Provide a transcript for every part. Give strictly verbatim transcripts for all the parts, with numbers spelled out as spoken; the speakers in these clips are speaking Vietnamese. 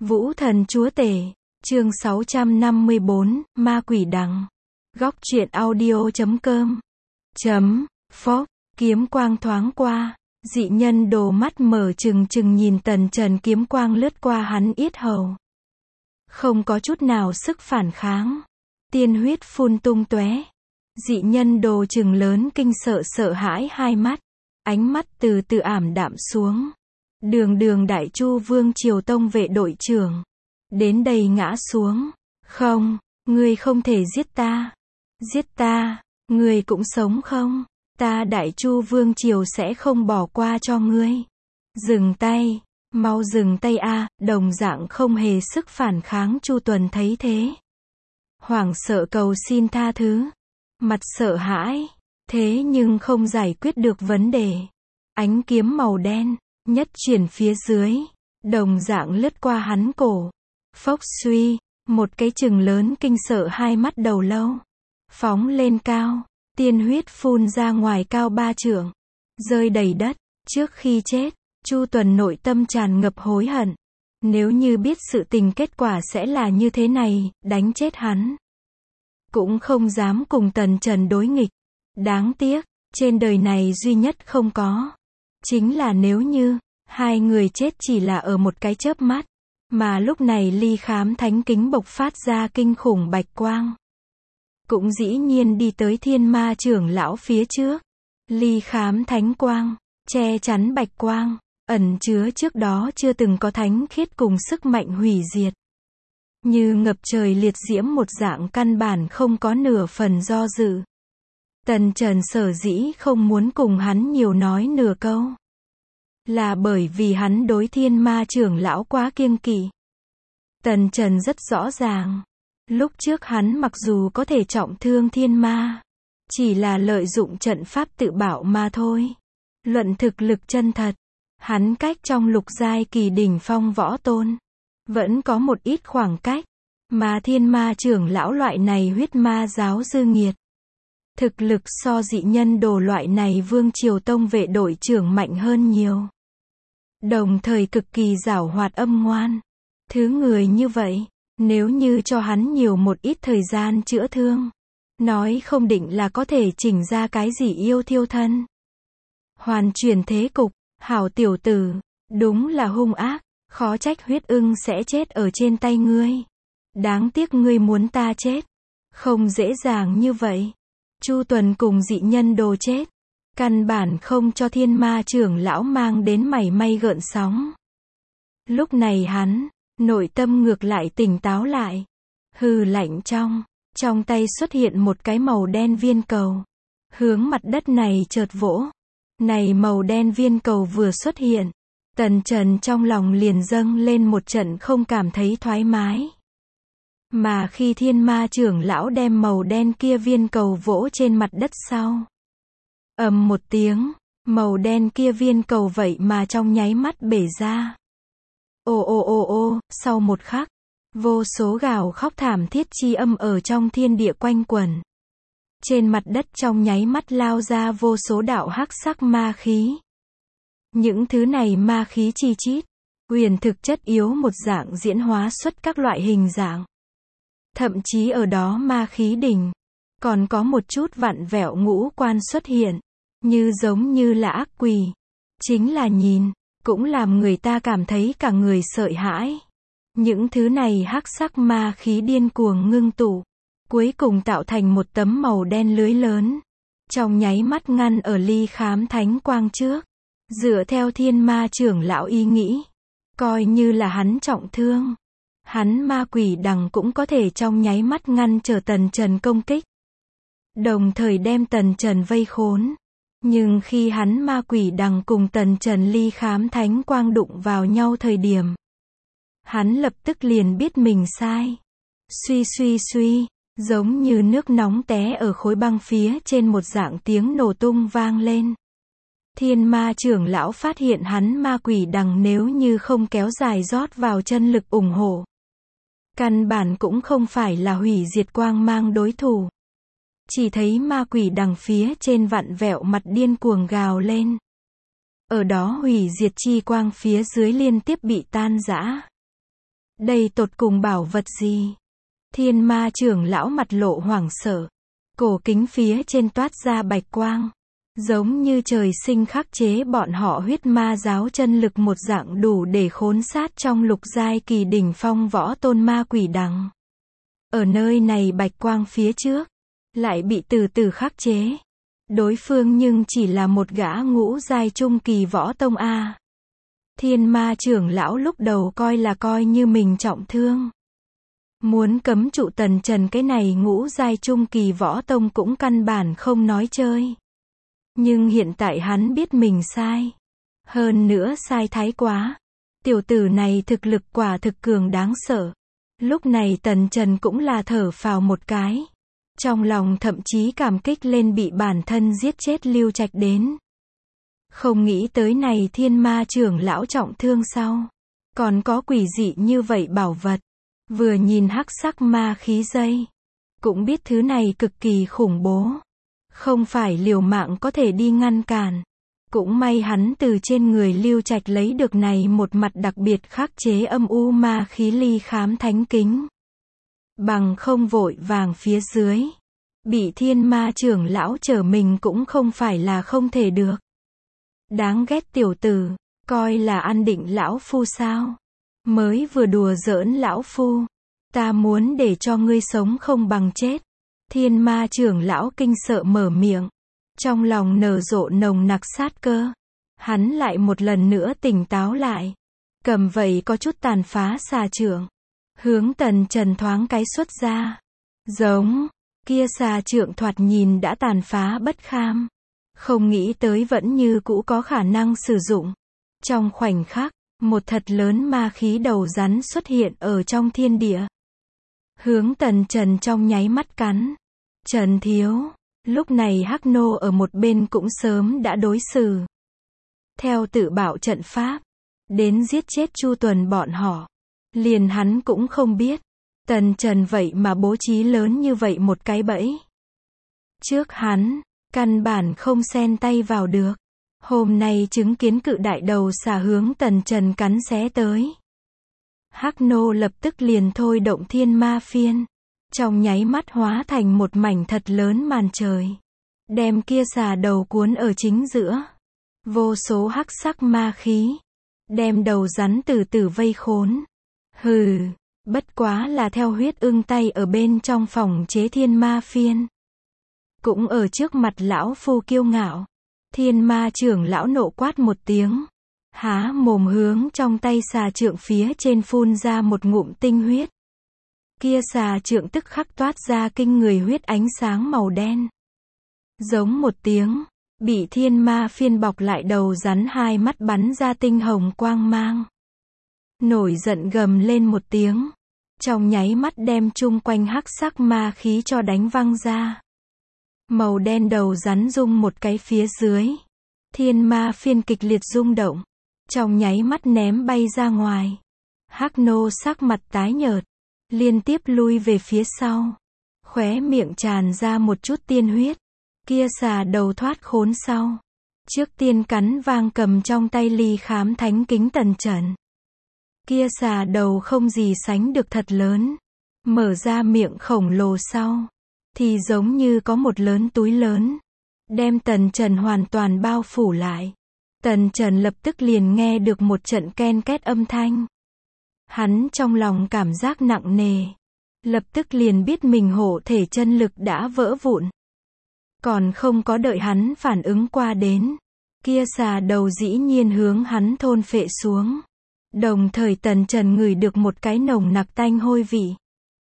Vũ thần chúa tể, chương sáu trăm năm mươi bốn, ma quỷ đằng. Góc truyện audio chấm com. Chấm, phốc, kiếm quang thoáng qua, dị nhân đồ mắt mở trừng trừng nhìn Tần Trần, kiếm quang lướt qua hắn yết hầu. Không có chút nào sức phản kháng. Tiên huyết phun tung tóe. Dị nhân đồ trừng lớn kinh sợ sợ hãi hai mắt. Ánh mắt từ từ ảm đạm xuống. Đường đường Đại Chu Vương Triều Tông vệ đội trưởng. Đến đây ngã xuống. Không, ngươi không thể giết ta. Giết ta, ngươi cũng sống không? Ta Đại Chu Vương Triều sẽ không bỏ qua cho ngươi. Dừng tay, mau dừng tay a, đồng dạng không hề sức phản kháng Chu Tuần thấy thế. Hoảng sợ cầu xin tha thứ. Mặt sợ hãi, thế nhưng không giải quyết được vấn đề. Ánh kiếm màu đen, nhất chuyển phía dưới, đồng dạng lướt qua hắn cổ. Phốc suy, một cái chừng lớn kinh sợ hai mắt đầu lâu. Phóng lên cao, tiên huyết phun ra ngoài cao ba trượng. Rơi đầy đất, trước khi chết, Chu Tuần nội tâm tràn ngập hối hận. Nếu như biết sự tình kết quả sẽ là như thế này, đánh chết hắn. Cũng không dám cùng Tần Trần đối nghịch. Đáng tiếc, trên đời này duy nhất không có. Chính là nếu như, hai người chết chỉ là ở một cái chớp mắt. Mà lúc này ly khám thánh kính bộc phát ra kinh khủng bạch quang. Cũng dĩ nhiên đi tới thiên ma trưởng lão phía trước. Ly khám thánh quang, che chắn bạch quang, ẩn chứa trước đó chưa từng có thánh khiết cùng sức mạnh hủy diệt. Như ngập trời liệt diễm một dạng, căn bản không có nửa phần do dự. Tần Trần sở dĩ không muốn cùng hắn nhiều nói nửa câu. Là bởi vì hắn đối thiên ma trưởng lão quá kiêng kỵ. Tần Trần rất rõ ràng. Lúc trước hắn mặc dù có thể trọng thương thiên ma, chỉ là lợi dụng trận pháp tự bảo mà thôi. Luận thực lực chân thật, hắn cách trong lục giai kỳ đỉnh phong võ tôn vẫn có một ít khoảng cách. Mà thiên ma trưởng lão loại này huyết ma giáo dư nghiệt, thực lực so dị nhân đồ loại này Vương Triều Tông vệ đội trưởng mạnh hơn nhiều. Đồng thời cực kỳ giảo hoạt âm ngoan. Thứ người như vậy, nếu như cho hắn nhiều một ít thời gian chữa thương, nói không định là có thể chỉnh ra cái gì yêu thiêu thân. Hoàn chuyển thế cục, hảo tiểu tử, đúng là hung ác, khó trách huyết ưng sẽ chết ở trên tay ngươi. Đáng tiếc ngươi muốn ta chết, không dễ dàng như vậy. Chu Tuần cùng dị nhân đồ chết, căn bản không cho thiên ma trưởng lão mang đến mảy may gợn sóng. Lúc này hắn, nội tâm ngược lại tỉnh táo lại. Hừ lạnh trong, trong tay xuất hiện một cái màu đen viên cầu. Hướng mặt đất này chợt vỗ. Này màu đen viên cầu vừa xuất hiện, Tần Trần trong lòng liền dâng lên một trận không cảm thấy thoải mái. Mà khi thiên ma trưởng lão đem màu đen kia viên cầu vỗ trên mặt đất sau. Ầm một tiếng, màu đen kia viên cầu vậy mà trong nháy mắt bể ra. Ô ô ô ô, sau một khắc, vô số gào khóc thảm thiết chi âm ở trong thiên địa quanh quẩn. Trên mặt đất trong nháy mắt lao ra vô số đạo hắc sắc ma khí. Những thứ này ma khí chi chít, huyền thực chất yếu một dạng diễn hóa xuất các loại hình dạng. Thậm chí ở đó ma khí đỉnh, còn có một chút vặn vẹo ngũ quan xuất hiện, như giống như là ác quỷ. Chính là nhìn, cũng làm người ta cảm thấy cả người sợ hãi. Những thứ này hắc sắc ma khí điên cuồng ngưng tụ, cuối cùng tạo thành một tấm màu đen lưới lớn. Trong nháy mắt ngăn ở ly khám thánh quang trước. Dựa theo thiên ma trưởng lão ý nghĩ, coi như là hắn trọng thương, hắn ma quỷ đằng cũng có thể trong nháy mắt ngăn trở Tần Trần công kích. Đồng thời đem Tần Trần vây khốn. Nhưng khi hắn ma quỷ đằng cùng Tần Trần ly khám thánh quang đụng vào nhau thời điểm, hắn lập tức liền biết mình sai. Suy suy suy, giống như nước nóng té ở khối băng phía trên một dạng tiếng nổ tung vang lên. Thiên ma trưởng lão phát hiện hắn ma quỷ đằng nếu như không kéo dài rót vào chân lực ủng hộ, căn bản cũng không phải là hủy diệt quang mang đối thủ. Chỉ thấy ma quỷ đằng phía trên vặn vẹo mặt điên cuồng gào lên. Ở đó hủy diệt chi quang phía dưới liên tiếp bị tan rã. Đây tột cùng bảo vật gì? Thiên ma trưởng lão mặt lộ hoảng sợ. Cổ kính phía trên toát ra bạch quang. Giống như trời sinh khắc chế bọn họ huyết ma giáo chân lực một dạng đủ để khốn sát trong lục giai kỳ đỉnh phong võ tôn ma quỷ đằng. Ở nơi này bạch quang phía trước, lại bị từ từ khắc chế. Đối phương nhưng chỉ là một gã ngũ giai trung kỳ võ tông A. Thiên ma trưởng lão lúc đầu coi là coi như mình trọng thương. Muốn cấm trụ Tần Trần cái này ngũ giai trung kỳ võ tông cũng căn bản không nói chơi. Nhưng hiện tại hắn biết mình sai. Hơn nữa sai thái quá. Tiểu tử này thực lực quả thực cường đáng sợ. Lúc này Tần Trần cũng là thở phào một cái. Trong lòng thậm chí cảm kích lên bị bản thân giết chết Lưu Trạch đến. Không nghĩ tới này thiên ma trưởng lão trọng thương sau. Còn có quỷ dị như vậy bảo vật. Vừa nhìn hắc sắc ma khí dây. Cũng biết thứ này cực kỳ khủng bố. Không phải liều mạng có thể đi ngăn cản. Cũng may hắn từ trên người Lưu Trạch lấy được này một mặt đặc biệt khắc chế âm u ma khí ly khám thánh kính. Bằng không vội vàng phía dưới. Bị thiên ma trưởng lão trở mình cũng không phải là không thể được. Đáng ghét tiểu tử, coi là ăn định lão phu sao. Mới vừa đùa giỡn lão phu. Ta muốn để cho ngươi sống không bằng chết. Thiên ma trưởng lão kinh sợ mở miệng. Trong lòng nở rộ nồng nặc sát cơ. Hắn lại một lần nữa tỉnh táo lại. Cầm vậy có chút tàn phá xà trượng. Hướng Tần Trần thoáng cái xuất ra. Giống. Kia xà trượng thoạt nhìn đã tàn phá bất kham. Không nghĩ tới vẫn như cũ có khả năng sử dụng. Trong khoảnh khắc, một thật lớn ma khí đầu rắn xuất hiện ở trong thiên địa. Hướng Tần Trần trong nháy mắt cắn. Trần thiếu. Lúc này Hắc Nô ở một bên cũng sớm đã đối xử. Theo tự bảo trận pháp. Đến giết chết Chu Tuần bọn họ. Liền hắn cũng không biết. Tần Trần vậy mà bố trí lớn như vậy một cái bẫy. Trước hắn, căn bản không xen tay vào được. Hôm nay chứng kiến cự đại đầu xà hướng Tần Trần cắn xé tới. Hắc Nô lập tức liền thôi động thiên ma phiên. Trong nháy mắt hóa thành một mảnh thật lớn màn trời. Đem kia xà đầu cuốn ở chính giữa. Vô số hắc sắc ma khí. Đem đầu rắn từ từ vây khốn. Hừ, bất quá là theo huyết ưng tay ở bên trong phòng chế thiên ma phiên. Cũng ở trước mặt lão phu kiêu ngạo. Thiên ma trưởng lão nộ quát một tiếng. Há mồm hướng trong tay xà trượng phía trên phun ra một ngụm tinh huyết. Kia xà trượng tức khắc toát ra kinh người huyết ánh sáng màu đen. Giống một tiếng, bị thiên ma phiên bọc lại đầu rắn hai mắt bắn ra tinh hồng quang mang. Nổi giận gầm lên một tiếng. Trong nháy mắt đem chung quanh hắc sắc ma khí cho đánh văng ra. Màu đen đầu rắn rung một cái phía dưới. Thiên ma phiên kịch liệt rung động. Trong nháy mắt ném bay ra ngoài. Hắc Nô sắc mặt tái nhợt. Liên tiếp lui về phía sau. Khóe miệng tràn ra một chút tiên huyết. Kia xà đầu thoát khốn sau. Trước tiên cắn vang cầm trong tay ly khám thánh kính Tần Trần. Kia xà đầu không gì sánh được thật lớn. Mở ra miệng khổng lồ sau. Thì giống như có một lớn túi lớn. Đem Tần Trần hoàn toàn bao phủ lại. Tần Trần lập tức liền nghe được một trận ken két âm thanh. Hắn trong lòng cảm giác nặng nề. Lập tức liền biết mình hộ thể chân lực đã vỡ vụn. Còn không có đợi hắn phản ứng qua đến. Kia xà đầu dĩ nhiên hướng hắn thôn phệ xuống. Đồng thời Tần Trần ngửi được một cái nồng nặc tanh hôi vị.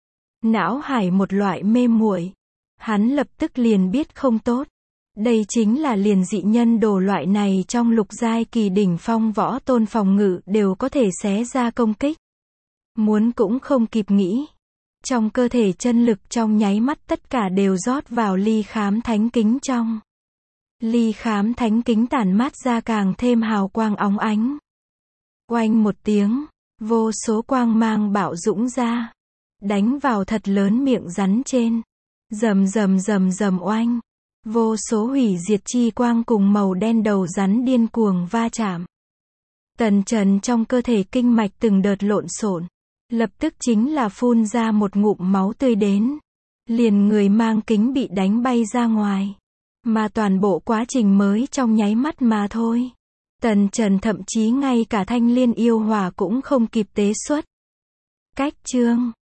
Não hải một loại mê muội. Hắn lập tức liền biết không tốt. Đây chính là liền dị nhân đồ loại này trong lục giai kỳ đỉnh phong võ tôn phòng ngự đều có thể xé ra công kích. Muốn cũng không kịp nghĩ. Trong cơ thể chân lực trong nháy mắt tất cả đều rót vào ly khám thánh kính trong. Ly khám thánh kính tản mát ra càng thêm hào quang óng ánh. Oanh một tiếng, vô số quang mang bạo dũng ra. Đánh vào thật lớn miệng rắn trên. Rầm rầm rầm rầm oanh. Vô số hủy diệt chi quang cùng màu đen đầu rắn điên cuồng va chạm. Tần Trần trong cơ thể kinh mạch từng đợt lộn xộn. Lập tức chính là phun ra một ngụm máu tươi đến. Liền người mang kính bị đánh bay ra ngoài. Mà toàn bộ quá trình mới trong nháy mắt mà thôi. Tần Trần thậm chí ngay cả thanh liên yêu hỏa cũng không kịp tế xuất. Cách chương